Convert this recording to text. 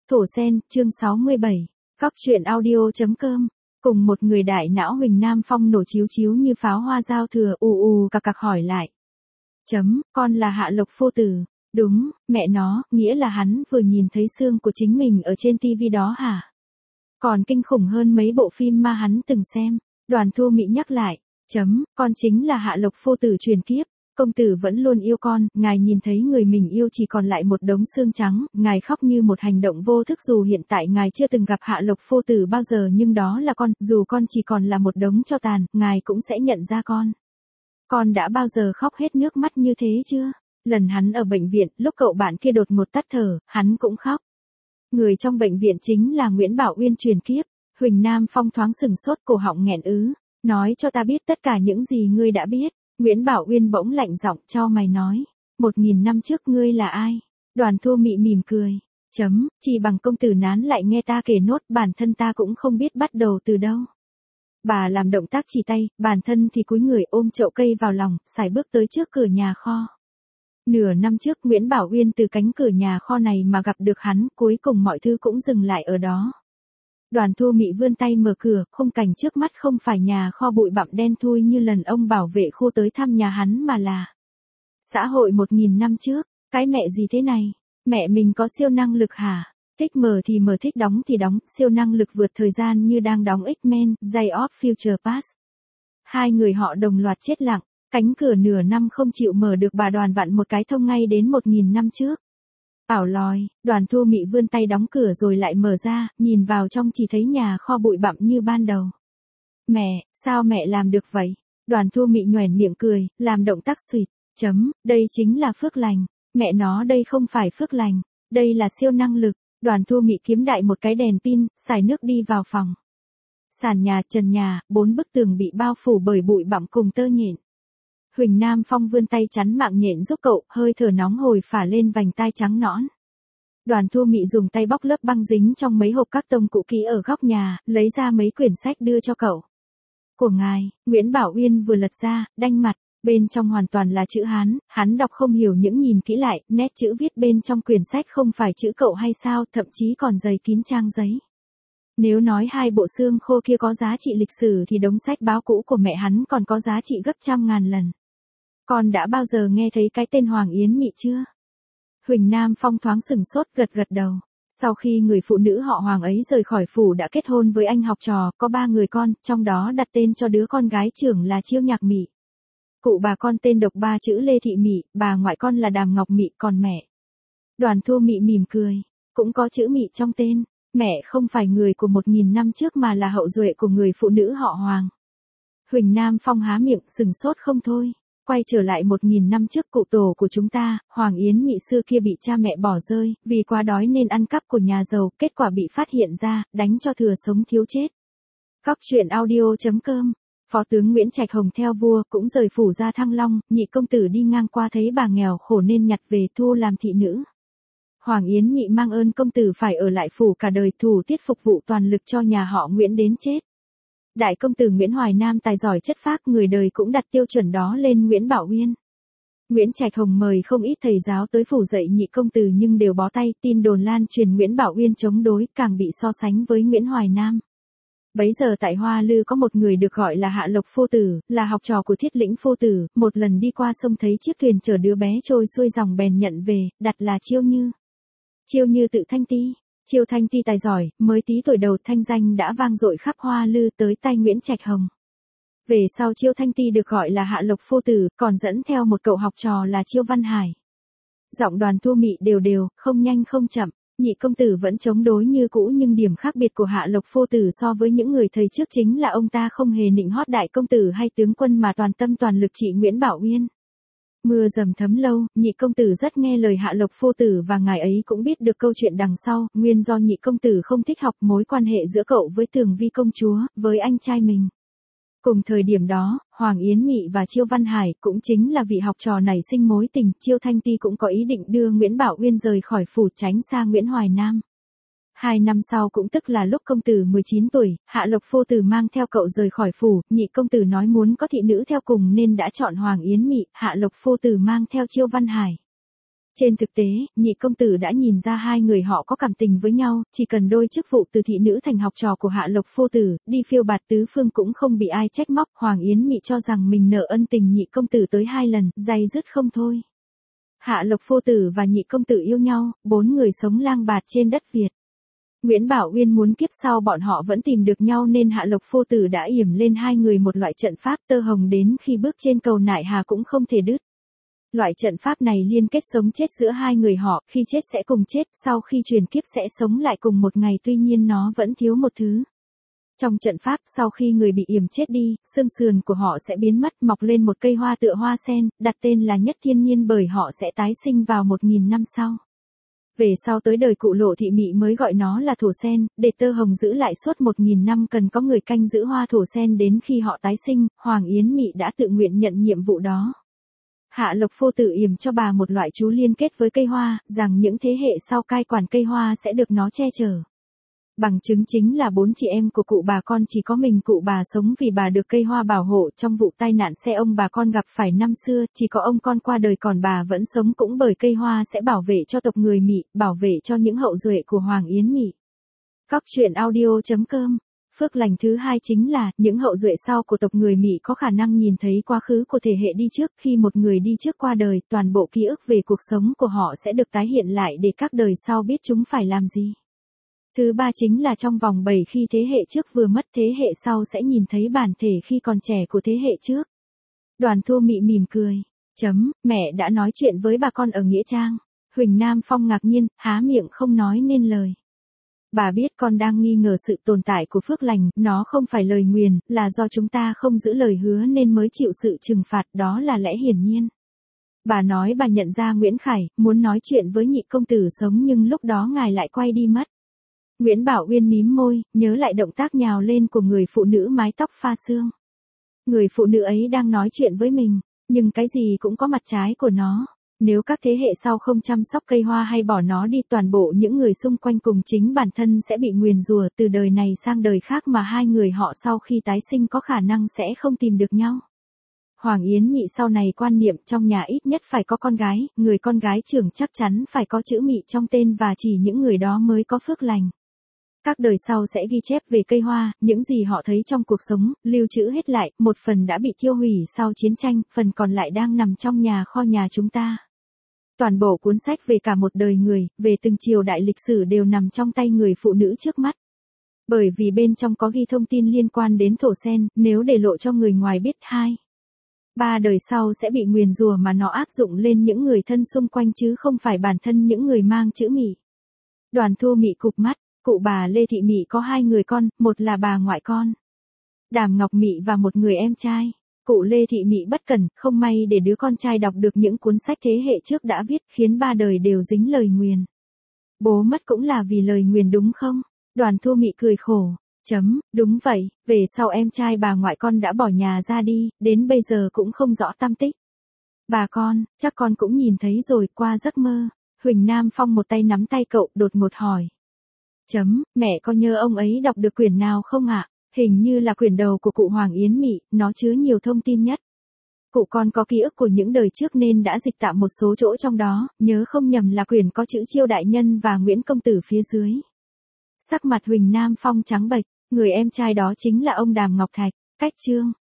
Thổ Sen, chương 67. Góc truyện audio.com. Cùng một người đại não Huỳnh Nam Phong nổ chiếu chiếu như pháo hoa giao thừa cặc cặc hỏi lại. Con là Hạ Lộc phu tử. Đúng, mẹ nó, nghĩa là hắn vừa nhìn thấy xương của chính mình ở trên tivi đó hả? Còn kinh khủng hơn mấy bộ phim mà hắn từng xem. Đoàn Thu Mỹ nhắc lại. Con chính là Hạ Lộc phu tử truyền kiếp. Công tử vẫn luôn yêu con, ngài nhìn thấy người mình yêu chỉ còn lại một đống xương trắng, ngài khóc như một hành động vô thức dù hiện tại ngài chưa từng gặp Hạ Lộc phu tử bao giờ nhưng đó là con, dù con chỉ còn là một đống tro tàn, ngài cũng sẽ nhận ra con. Con đã bao giờ khóc hết nước mắt như thế chưa? Lần hắn ở bệnh viện, lúc cậu bạn kia đột ngột tắt thở, hắn cũng khóc. Người trong bệnh viện chính là Nguyễn Bảo Uyên truyền kiếp. Huỳnh Nam Phong thoáng sừng sốt, cổ họng nghẹn ứ. Nói cho ta biết tất cả những gì ngươi đã biết. Nguyễn Bảo Uyên bỗng lạnh giọng cho mày nói. 1000 năm trước ngươi là ai? Đoàn Thu Mị mỉm cười. Chỉ bằng công tử nán lại nghe ta kể nốt, bản thân ta cũng không biết bắt đầu từ đâu. Bà làm động tác chỉ tay, bản thân thì cúi người ôm chậu cây vào lòng, sải bước tới trước cửa nhà kho. Nửa năm trước Nguyễn Bảo Uyên từ cánh cửa nhà kho này mà gặp được hắn, cuối cùng mọi thứ cũng dừng lại ở đó. Đoàn Thu Mị vươn tay mở cửa, khung cảnh trước mắt không phải nhà kho bụi bặm đen thui như lần ông bảo vệ khu tới thăm nhà hắn mà là xã hội 1000 năm trước. Cái mẹ gì thế này? Mẹ mình có siêu năng lực hả? Thích mở thì mở, thích đóng thì đóng, siêu năng lực vượt thời gian như đang đóng X-Men, Day of Future Past. Hai người họ đồng loạt chết lặng, cánh cửa nửa năm không chịu mở được, bà Đoàn vặn một cái thông ngay đến 1000 năm trước. Ảo lòi, Đoàn Thu Mị vươn tay đóng cửa rồi lại mở ra, nhìn vào trong chỉ thấy nhà kho bụi bặm như ban đầu. Mẹ, sao mẹ làm được vậy? Đoàn Thu Mị nhoẻn miệng cười, làm động tác xuyệt. Đây chính là phước lành. Mẹ nó, đây không phải phước lành, đây là siêu năng lực. Đoàn Thu Mị kiếm đại một cái đèn pin, xài nước đi vào phòng. Sàn nhà, trần nhà, 4 bức tường bị bao phủ bởi bụi bặm cùng tơ nhện. Huỳnh Nam Phong vươn tay chắn mạng nhện giúp cậu, hơi thở nóng hổi phả lên vành tai trắng nõn. Đoàn Thu Mị dùng tay bóc lớp băng dính trong mấy hộp các tông cũ kỹ ở góc nhà, lấy ra mấy quyển sách đưa cho cậu. Của ngài, Nguyễn Bảo Uyên vừa lật ra, đanh mặt, bên trong hoàn toàn là chữ Hán, hắn đọc không hiểu những nhìn kỹ lại, nét chữ viết bên trong quyển sách không phải chữ cậu hay sao, thậm chí còn dày kín trang giấy. Nếu nói hai bộ xương khô kia có giá trị lịch sử thì đống sách báo cũ của mẹ hắn còn có giá trị gấp trăm ngàn lần. Con đã bao giờ nghe thấy cái tên Hoàng Yến Mị chưa? Huỳnh Nam Phong thoáng sừng sốt, gật đầu. Sau khi người phụ nữ họ Hoàng ấy rời khỏi phủ đã kết hôn với anh học trò, có 3 người con, trong đó đặt tên cho đứa con gái trưởng là Chiêu Nhạc Mị. Cụ bà con tên độc 3 chữ Lê Thị Mị, bà ngoại con là Đàm Ngọc Mị, còn mẹ. Đoàn Thu Mị mỉm cười, cũng có chữ Mị trong tên. Mẹ không phải người của 1000 năm trước mà là hậu duệ của người phụ nữ họ Hoàng. Huỳnh Nam Phong há miệng sừng sốt không thôi. Quay trở lại 1000 năm trước, cụ tổ của chúng ta, Hoàng Yến Mị xưa kia bị cha mẹ bỏ rơi, vì quá đói nên ăn cắp của nhà giàu, kết quả bị phát hiện ra, đánh cho thừa sống thiếu chết. Góc truyện audio.com. Phó tướng Nguyễn Trạch Hồng theo vua cũng rời phủ ra Thăng Long, nhị công tử đi ngang qua thấy bà nghèo khổ nên nhặt về thu làm thị nữ. Hoàng Yến Mị mang ơn công tử phải ở lại phủ cả đời, thủ tiết phục vụ toàn lực cho nhà họ Nguyễn đến chết. Đại công tử Nguyễn Hoài Nam tài giỏi chất phác, người đời cũng đặt tiêu chuẩn đó lên Nguyễn Bảo Uyên. Nguyễn Trạch Hồng mời không ít thầy giáo tới phủ dạy nhị công tử nhưng đều bó tay, tin đồn lan truyền Nguyễn Bảo Uyên chống đối, càng bị so sánh với Nguyễn Hoài Nam. Bấy giờ tại Hoa Lư có một người được gọi là Hạ Lộc phu tử, là học trò của Thiết Lĩnh phu tử, một lần đi qua sông thấy chiếc thuyền chở đứa bé trôi xuôi dòng bèn nhận về, đặt là Chiêu Như. Chiêu Như tự Thanh Ti. Chiêu Thanh Ti tài giỏi, mới tí tuổi đầu thanh danh đã vang dội khắp Hoa Lư tới tay Nguyễn Trạch Hồng. Về sau Chiêu Thanh Ti được gọi là Hạ Lộc phu tử, còn dẫn theo một cậu học trò là Chiêu Văn Hải. Giọng Đoàn Thu Mị đều, không nhanh không chậm. Nhị công tử vẫn chống đối như cũ nhưng điểm khác biệt của Hạ Lộc phu tử so với những người thầy trước chính là ông ta không hề nịnh hót đại công tử hay tướng quân mà toàn tâm toàn lực trị Nguyễn Bảo Uyên. Mưa dầm thấm lâu, nhị công tử rất nghe lời Hạ Lộc phu tử và ngài ấy cũng biết được câu chuyện đằng sau, nguyên do nhị công tử không thích học mối quan hệ giữa cậu với Tường Vi công chúa, với anh trai mình. Cùng thời điểm đó, Hoàng Yến Mị và Chiêu Văn Hải cũng chính là vị học trò nảy sinh mối tình, Chiêu Thanh Ti cũng có ý định đưa Nguyễn Bảo Uyên rời khỏi phủ tránh xa Nguyễn Hoài Nam. 2 năm sau cũng tức là lúc công tử 19 tuổi, Hạ Lộc phu tử mang theo cậu rời khỏi phủ, nhị công tử nói muốn có thị nữ theo cùng nên đã chọn Hoàng Yến Mị, Hạ Lộc phu tử mang theo Chiêu Văn Hải. Trên thực tế, nhị công tử đã nhìn ra hai người họ có cảm tình với nhau, chỉ cần đôi chức vụ từ thị nữ thành học trò của Hạ Lộc phu tử, đi phiêu bạt tứ phương cũng không bị ai trách móc. Hoàng Yến Mị cho rằng mình nợ ân tình nhị công tử tới 2 lần, day dứt không thôi. Hạ Lộc phu tử và nhị công tử yêu nhau, 4 người sống lang bạt trên đất Việt. Nguyễn Bảo Uyên muốn kiếp sau bọn họ vẫn tìm được nhau nên Hạ Lộc phu tử đã yểm lên hai người một loại trận pháp tơ hồng đến khi bước trên cầu nại hà cũng không thể đứt. Loại trận pháp này liên kết sống chết giữa hai người họ, khi chết sẽ cùng chết, sau khi truyền kiếp sẽ sống lại cùng một ngày, tuy nhiên nó vẫn thiếu một thứ. Trong trận pháp, sau khi người bị yểm chết đi, xương sườn của họ sẽ biến mất, mọc lên một cây hoa tựa hoa sen, đặt tên là Nhất Thiên Nhiên bởi họ sẽ tái sinh vào 1000 năm sau. Về sau tới đời cụ Lộ Thị Mị mới gọi nó là thổ sen, để tơ hồng giữ lại suốt 1000 năm cần có người canh giữ hoa thổ sen đến khi họ tái sinh, Hoàng Yến Mị đã tự nguyện nhận nhiệm vụ đó. Hạ Lộc phu tử yểm cho bà một loại chú liên kết với cây hoa, rằng những thế hệ sau cai quản cây hoa sẽ được nó che chở. Bằng chứng chính là 4 chị em của cụ bà con chỉ có mình cụ bà sống vì bà được cây hoa bảo hộ trong vụ tai nạn xe ông bà con gặp phải năm xưa, chỉ có ông con qua đời còn bà vẫn sống cũng bởi cây hoa sẽ bảo vệ cho tộc người Mị, bảo vệ cho những hậu duệ của Hoàng Yến Mị. Cóc truyện audio.com. Phước lành thứ hai chính là, những hậu duệ sau của tộc người Mị có khả năng nhìn thấy quá khứ của thể hệ đi trước, khi một người đi trước qua đời, toàn bộ ký ức về cuộc sống của họ sẽ được tái hiện lại để các đời sau biết chúng phải làm gì. Thứ ba chính là trong vòng 7 khi thế hệ trước vừa mất, thế hệ sau sẽ nhìn thấy bản thể khi còn trẻ của thế hệ trước. Đoàn Thu Mị mỉm cười. Mẹ đã nói chuyện với bà con ở Nghĩa Trang. Huỳnh Nam Phong ngạc nhiên, há miệng không nói nên lời. Bà biết con đang nghi ngờ sự tồn tại của phước lành, nó không phải lời nguyền, là do chúng ta không giữ lời hứa nên mới chịu sự trừng phạt, đó là lẽ hiển nhiên. Bà nói bà nhận ra Nguyễn Khải, muốn nói chuyện với nhị công tử sống nhưng lúc đó ngài lại quay đi mất. Nguyễn Bảo Uyên mím môi, nhớ lại động tác nhào lên của người phụ nữ mái tóc pha sương. Người phụ nữ ấy đang nói chuyện với mình, nhưng cái gì cũng có mặt trái của nó. Nếu các thế hệ sau không chăm sóc cây hoa hay bỏ nó đi, toàn bộ những người xung quanh cùng chính bản thân sẽ bị nguyền rủa từ đời này sang đời khác, mà hai người họ sau khi tái sinh có khả năng sẽ không tìm được nhau. Hoàng Yến Mị sau này quan niệm trong nhà ít nhất phải có con gái, người con gái trưởng chắc chắn phải có chữ Mị trong tên và chỉ những người đó mới có phước lành. Các đời sau sẽ ghi chép về cây hoa, những gì họ thấy trong cuộc sống, lưu trữ hết lại, một phần đã bị thiêu hủy sau chiến tranh, phần còn lại đang nằm trong nhà kho nhà chúng ta. Toàn bộ cuốn sách về cả một đời người, về từng triều đại lịch sử đều nằm trong tay người phụ nữ trước mắt. Bởi vì bên trong có ghi thông tin liên quan đến thổ sen, nếu để lộ cho người ngoài biết 2-3 đời sau sẽ bị nguyền rủa, mà nó áp dụng lên những người thân xung quanh chứ không phải bản thân những người mang chữ Mị. Đoàn Thu Mị cụp mắt, cụ bà Lê Thị Mị có 2 người con, một là bà ngoại con, Đàm Ngọc Mị, và một người em trai. Cụ Lê Thị Mị bất cẩn, không may để đứa con trai đọc được những cuốn sách thế hệ trước đã viết, khiến 3 đời đều dính lời nguyền. Bố mất cũng là vì lời nguyền đúng không? Đoàn Thu Mị cười khổ. Đúng vậy, về sau em trai bà ngoại con đã bỏ nhà ra đi, đến bây giờ cũng không rõ tăm tích. Bà con, chắc con cũng nhìn thấy rồi, qua giấc mơ. Huỳnh Nam Phong một tay nắm tay cậu, đột ngột hỏi. Mẹ có nhớ ông ấy đọc được quyển nào không ạ? Hình như là quyển đầu của cụ Hoàng Yến Mị, nó chứa nhiều thông tin nhất. Cụ con có ký ức của những đời trước nên đã dịch tạm một số chỗ trong đó, nhớ không nhầm là quyển có chữ Chiêu đại nhân và Nguyễn công tử phía dưới. Sắc mặt Huỳnh Nam Phong trắng bệch, người em trai đó chính là ông Đàm Ngọc Thạch. Cách chương